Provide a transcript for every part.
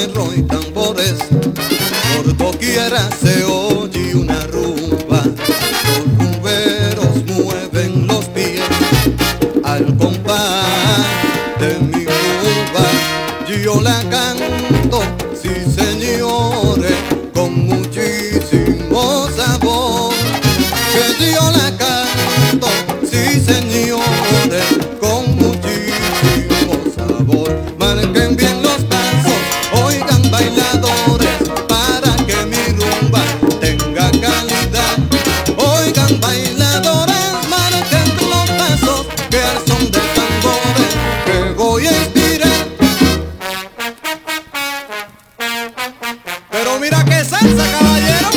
perros y tambores, por doquiera se oye una rumba. Los rumberos mueven los pies al compás de mi rumba. Yo la canto, sí señores, con muchísimo sabor. Que yo la canto, sí señores, con muchísimo sabor. Marquen bien los pasos, oigan bailadores, para que mi rumba tenga calidad. Oigan bailadores, marquen los pasos, que al son de tambores que voy a inspirar. Pero mira qué salsa, caballero.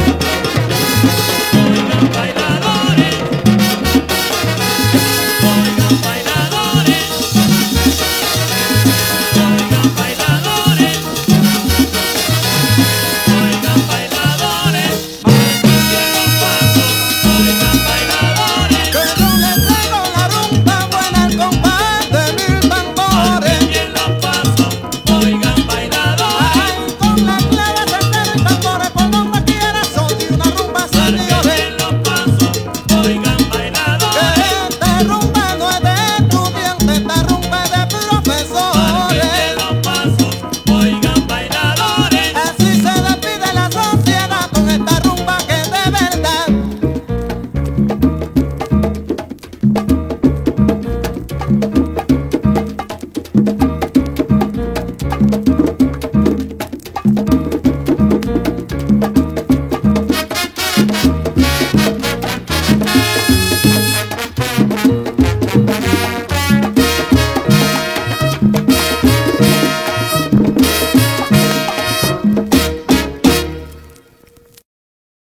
Bailadores,